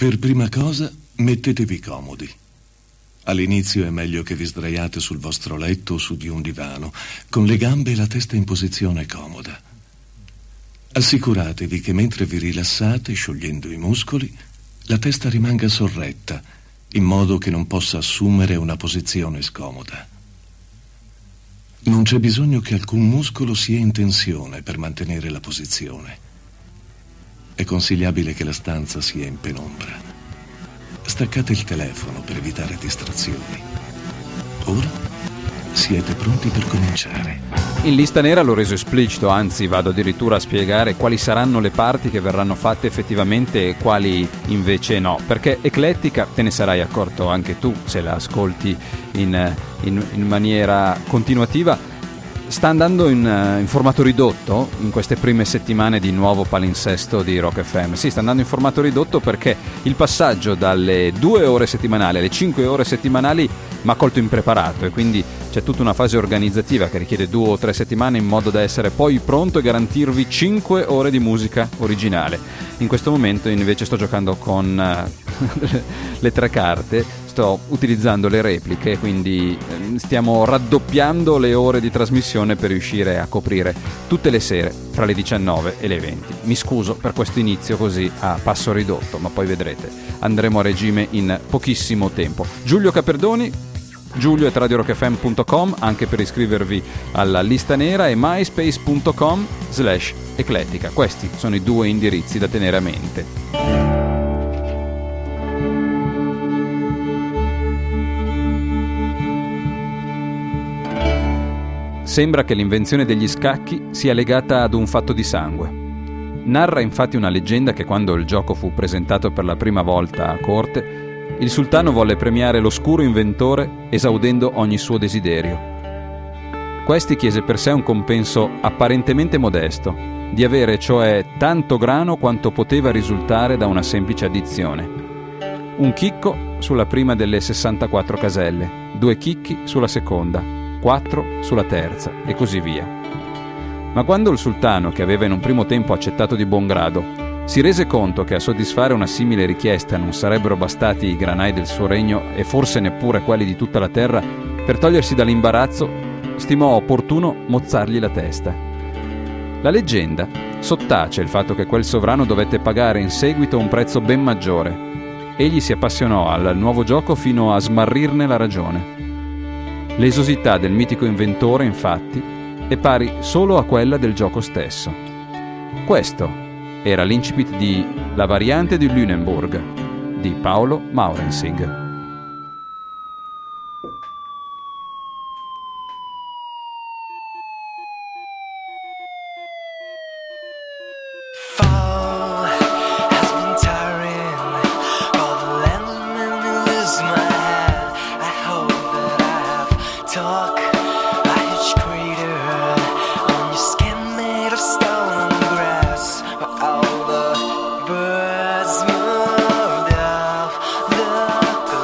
Per prima cosa, mettetevi comodi. All'inizio è meglio che vi sdraiate sul vostro letto o su di un divano, con le gambe e la testa in posizione comoda. Assicuratevi che mentre vi rilassate, sciogliendo i muscoli, la testa rimanga sorretta, in modo che non possa assumere una posizione scomoda. Non c'è bisogno che alcun muscolo sia in tensione per mantenere la posizione. È consigliabile che la stanza sia in penombra. Staccate il telefono per evitare distrazioni. Ora siete pronti per cominciare. In Lista Nera l'ho reso esplicito, anzi vado addirittura a spiegare quali saranno le parti che verranno fatte effettivamente e quali invece no, perché eclettica, te ne sarai accorto anche tu se la ascolti in maniera continuativa, sta andando in formato ridotto in queste prime settimane di nuovo palinsesto di Rock FM. Sì, sta andando in formato ridotto perché il passaggio dalle 2 ore settimanali alle 5 ore settimanali mi ha colto impreparato, e quindi c'è tutta una fase organizzativa che richiede 2 o 3 settimane in modo da essere poi pronto e garantirvi 5 ore di musica originale. In questo momento invece sto giocando con le 3 carte, sto utilizzando le repliche, quindi stiamo raddoppiando le ore di trasmissione per riuscire a coprire tutte le sere fra le 19 e le 20. Mi scuso per questo inizio così a passo ridotto, ma poi vedrete, andremo a regime in pochissimo tempo. Giulio Caperdoni, giulio@radiorockfm.com anche per iscrivervi alla Lista Nera, e myspace.com/eclettica. Questi sono i 2 indirizzi da tenere a mente. Sembra che l'invenzione degli scacchi sia legata ad un fatto di sangue. Narra infatti una leggenda che quando il gioco fu presentato per la prima volta a corte, il sultano volle premiare l'oscuro inventore esaudendo ogni suo desiderio. Questi chiese per sé un compenso apparentemente modesto, di avere cioè tanto grano quanto poteva risultare da una semplice addizione. Un chicco sulla prima delle 64 caselle, 2 chicchi sulla seconda, 4 sulla terza e così via. Ma quando il sultano, che aveva in un primo tempo accettato di buon grado, si rese conto che a soddisfare una simile richiesta non sarebbero bastati i granai del suo regno e forse neppure quelli di tutta la terra, per togliersi dall'imbarazzo stimò opportuno mozzargli la testa. La leggenda sottace il fatto che quel sovrano dovette pagare in seguito un prezzo ben maggiore. Egli si appassionò al nuovo gioco fino a smarrirne la ragione. L'esosità del mitico inventore, infatti, è pari solo a quella del gioco stesso. Questo era l'incipit di La variante di Lüneburg di Paolo Maurensig. Birds moved off the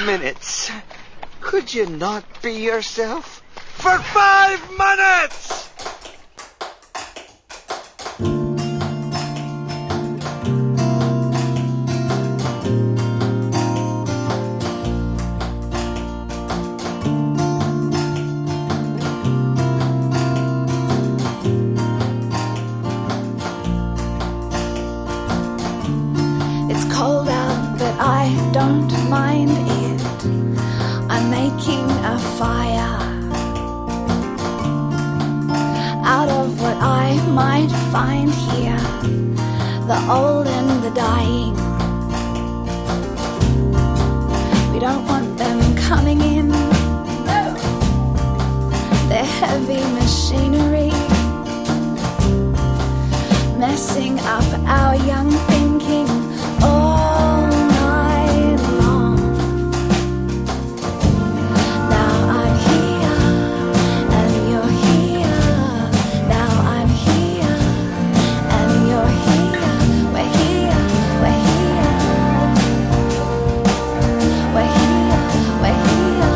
minutes. Could you not be yourself? For 5 minutes! It's cold out, but I don't mind it. I'm making a fire out of what I might find here, the old and the dying. We don't want them coming in, no. They're heavy machinery, messing up our young thinking all night long. Now I'm here and you're here. Now I'm here and you're here. We're here, we're here. We're here, we're here.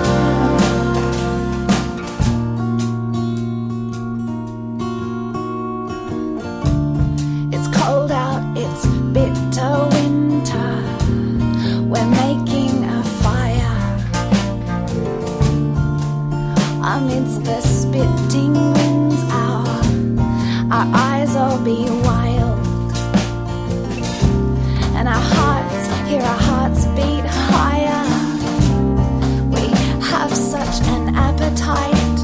It's cold out, it's bitter winter. We're making a fire amidst the spitting winds. Our eyes will be wild, and our hearts, hear our hearts beat higher. We have such an appetite,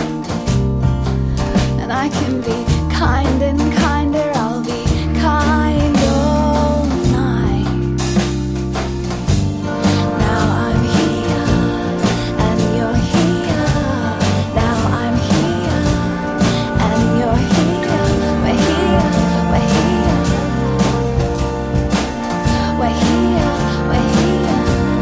and I can be kind and kinder. I'll be kind all night. Now I'm here and you're here. Now I'm here and you're here. We're here, we're here. We're here, we're here.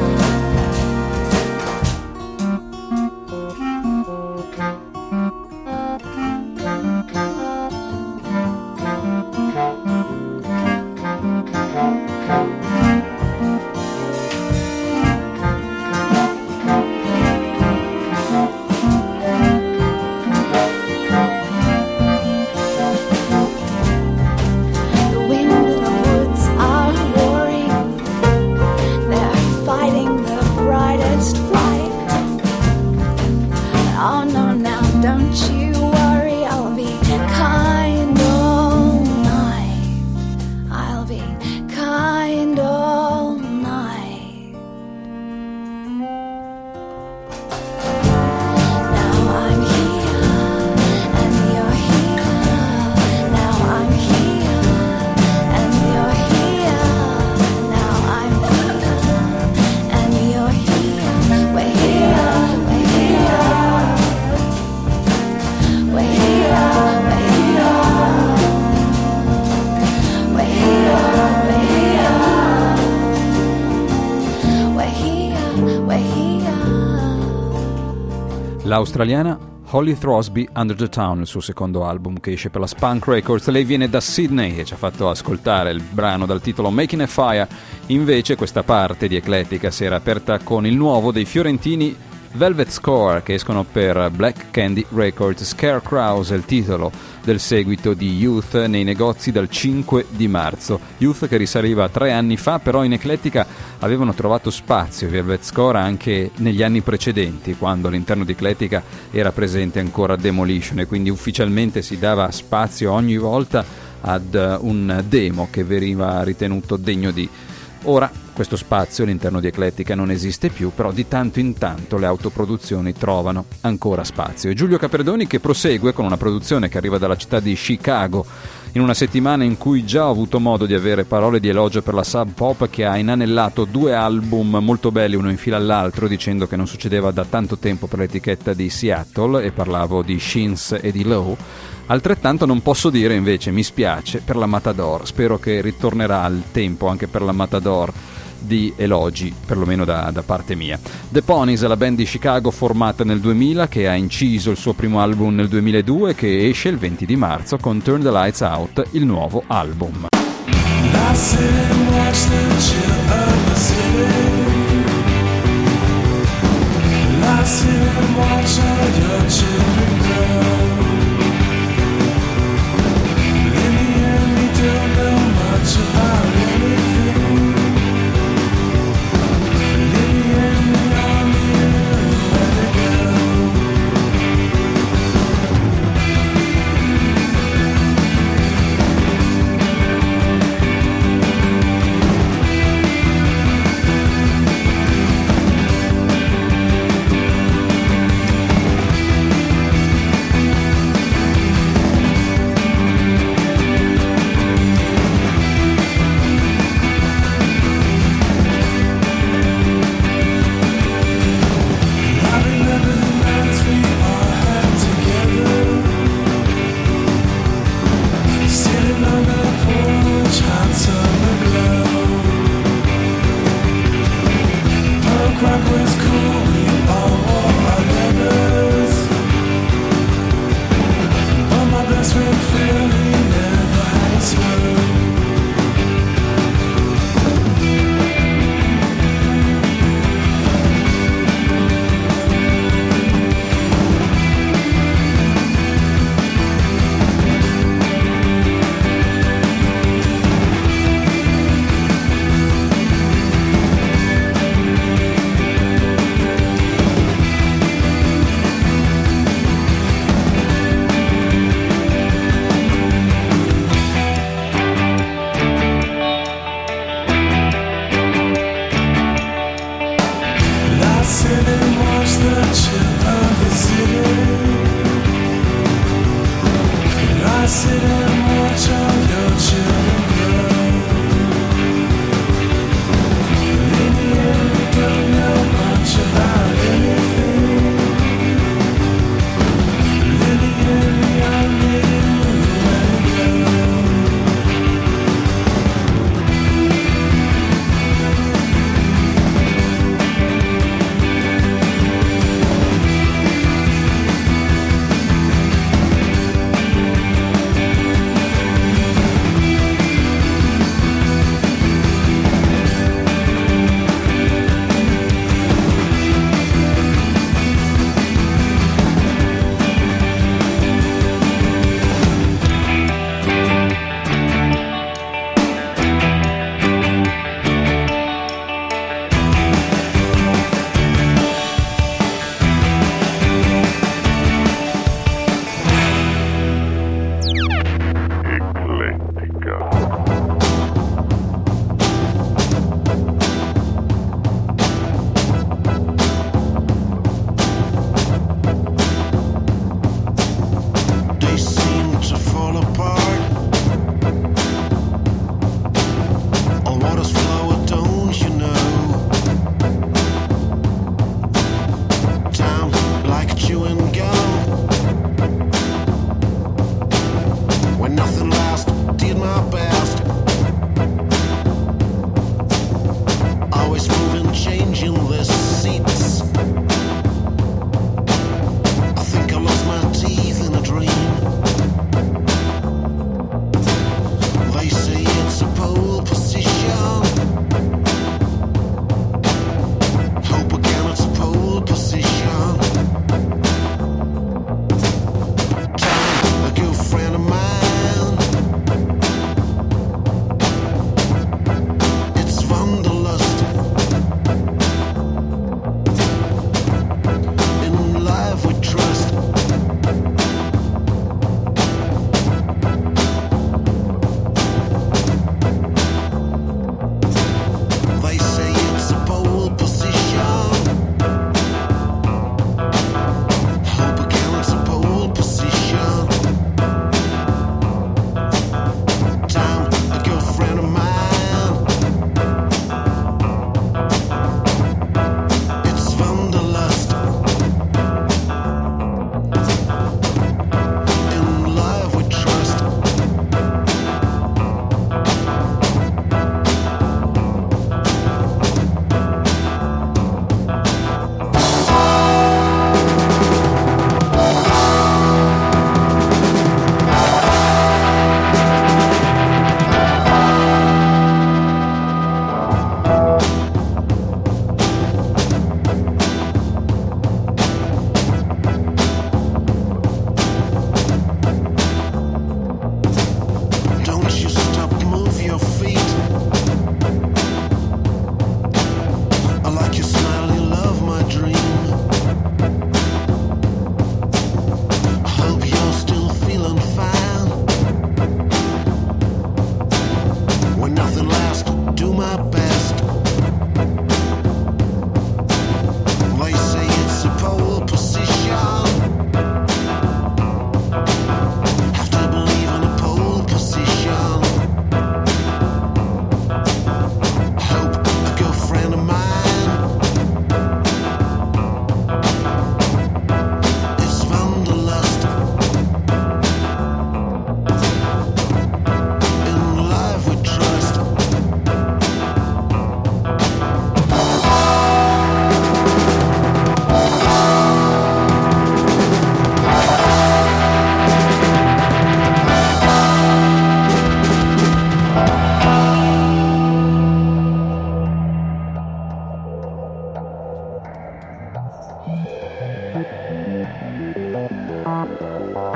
The wind and the woods are warring. They're fighting the brightest fight. Oh no, now don't you worry. I'll be kind all night. I'll be kind all night. Now I'm here and you're here. Now I'm here and you're here. Now I'm here and you're here. We're here, we're here. We're here, we're here. We're here, we're here. We're here, we're here. L'australiana Holly Throsby, Under the Town, il suo secondo album che esce per la Spunk Records. Lei viene da Sydney e ci ha fatto ascoltare il brano dal titolo Making a Fire. Invece questa parte di Eclettica si era aperta con il nuovo dei fiorentini Velvet Score, che escono per Black Candy Records. Scarecrows è il titolo del seguito di Youth nei negozi dal 5 di marzo. Youth che risaliva 3 anni fa, però in Eclettica avevano trovato spazio Velvet Score anche negli anni precedenti, quando all'interno di Eclettica era presente ancora Demolition, e quindi ufficialmente si dava spazio ogni volta ad un demo che veniva ritenuto degno di. Ora questo spazio all'interno di Eclettica non esiste più, però di tanto in tanto le autoproduzioni trovano ancora spazio. E Giulio Capredoni che prosegue con una produzione che arriva dalla città di Chicago, in una settimana in cui già ho avuto modo di avere parole di elogio per la Sub Pop, che ha inanellato 2 album molto belli uno in fila all'altro, dicendo che non succedeva da tanto tempo per l'etichetta di Seattle, e parlavo di Shins e di Low. Altrettanto non posso dire invece, mi spiace, per la Matador. Spero che ritornerà il tempo anche per la Matador di elogi, perlomeno da parte mia. The Ponies è la band di Chicago formata nel 2000, che ha inciso il suo primo album nel 2002, che esce il 20 di marzo con Turn the Lights Out, il nuovo album. I sit and watch the chill of the city.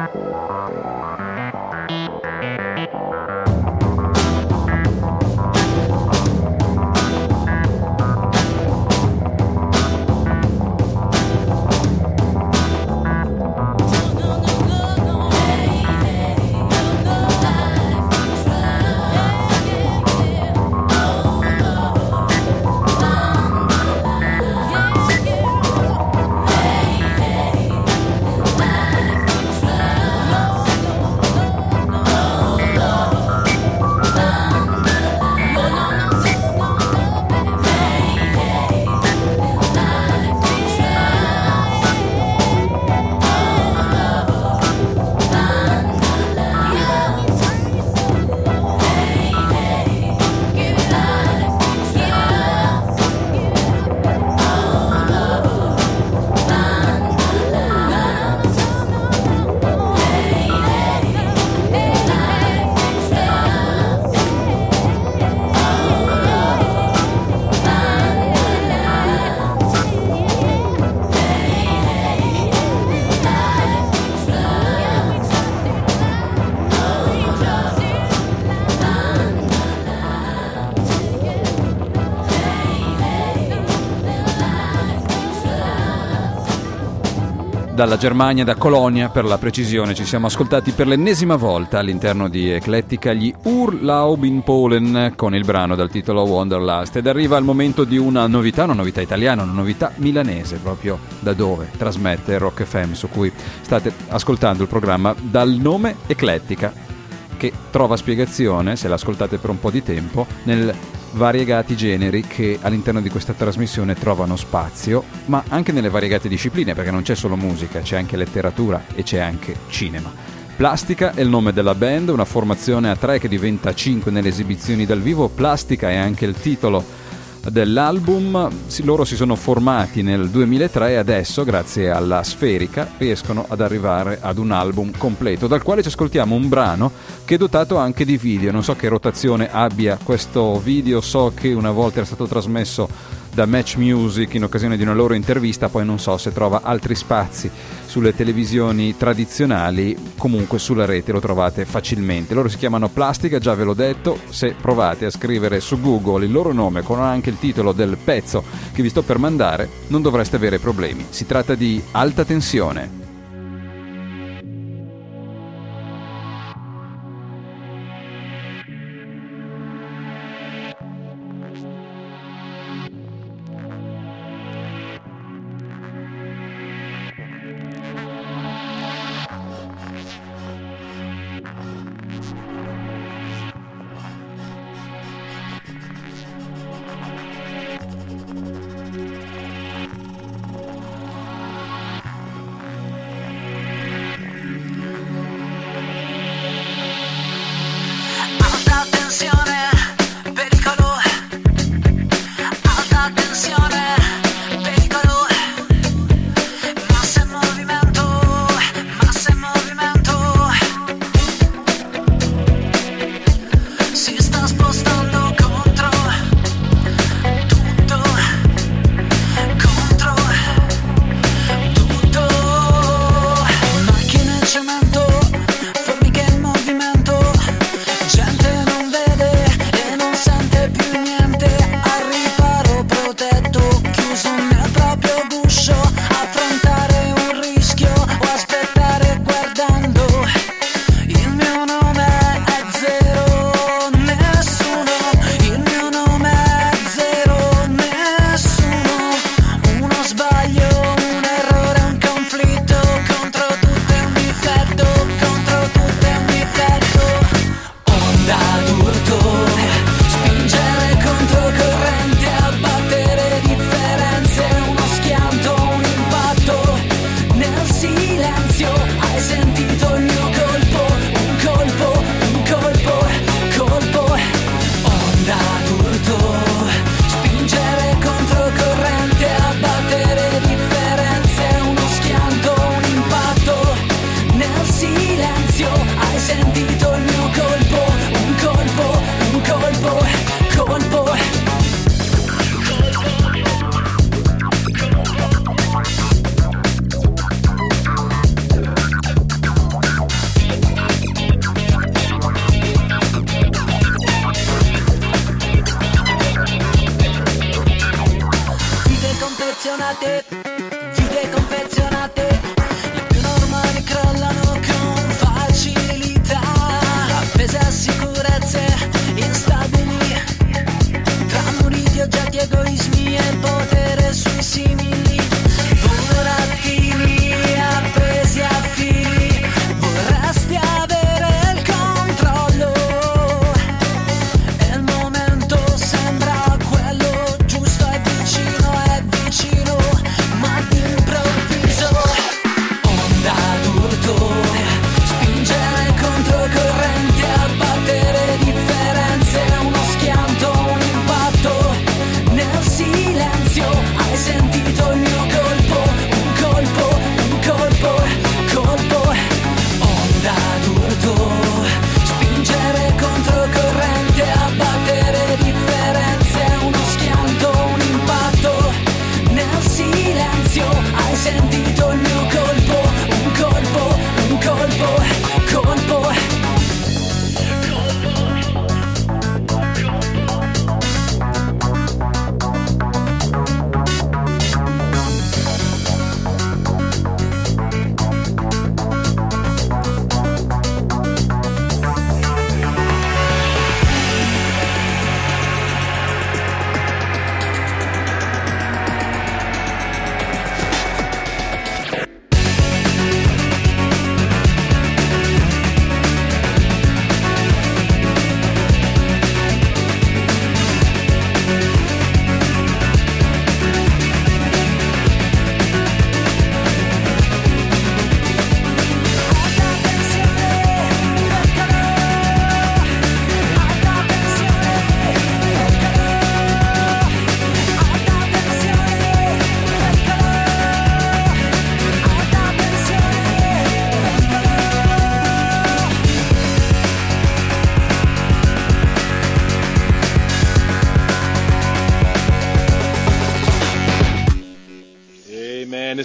Dalla Germania, da Colonia per la precisione, ci siamo ascoltati per l'ennesima volta all'interno di Eclettica gli Urlaub in Polen con il brano dal titolo Wanderlust, ed arriva il momento di una novità italiana, una novità milanese, proprio da dove trasmette Rock FM, su cui state ascoltando il programma, dal nome Eclettica, che trova spiegazione, se l'ascoltate per un po' di tempo, nel variegati generi che all'interno di questa trasmissione trovano spazio, ma anche nelle variegate discipline, perché non c'è solo musica, c'è anche letteratura e c'è anche cinema. Plastica è il nome della band, una formazione a 3 che diventa 5 nelle esibizioni dal vivo. Plastica è anche il titolo dell'album. Loro si sono formati nel 2003 e adesso, grazie alla Sferica, riescono ad arrivare ad un album completo, dal quale ci ascoltiamo un brano che è dotato anche di video. Non so che rotazione abbia questo video, so che una volta era stato trasmesso da Match Music in occasione di una loro intervista, poi non so se trova altri spazi sulle televisioni tradizionali, comunque sulla rete lo trovate facilmente. Loro si chiamano Plastica, già ve l'ho detto, se provate a scrivere su Google il loro nome con anche il titolo del pezzo che vi sto per mandare, non dovreste avere problemi. Si tratta di Alta Tensione.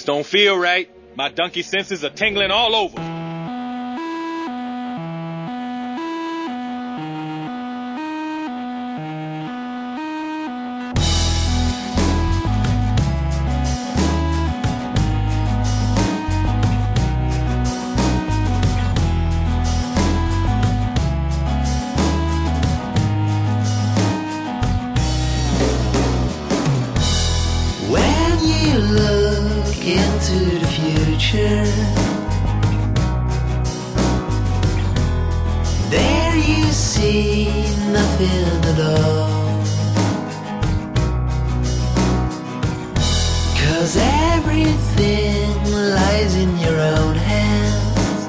This don't feel right. My donkey senses are tingling all over. Into the future, there you see nothing at all, 'cause everything lies in your own hands,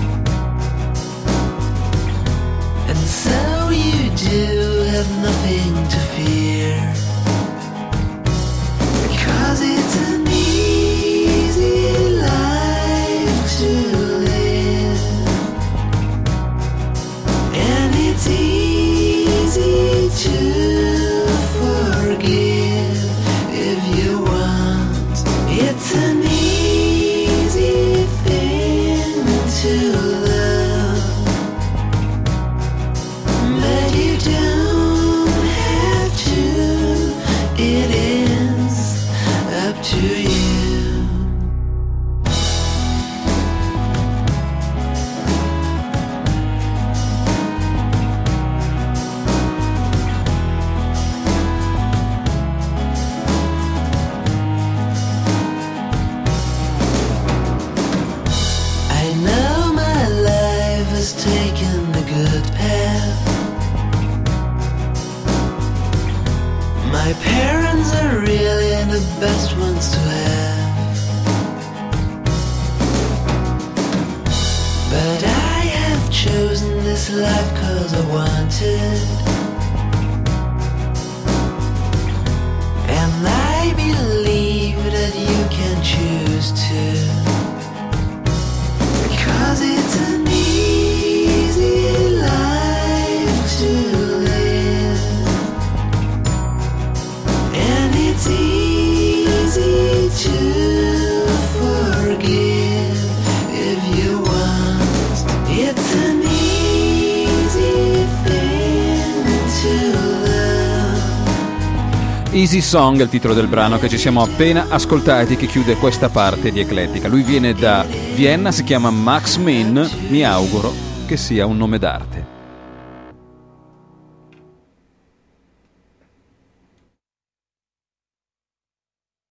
and so you do have nothing to fear, because it's an easy life to live, and it's easy to forgive if you want. It's an easy thing to love, but you don't have to. It is up to you. Taken the good path. My parents are really the best ones to have, but I have chosen this life 'cause I wanted, and I believe that you can choose to, because it's an easy life to live, and it's easy to forgive if you want. It's an easy thing to love. Easy Song è il titolo del brano che ci siamo appena ascoltati, che chiude questa parte di Eclettica. Lui viene da Vienna, si chiama Max Min, mi auguro che sia un nome d'arte.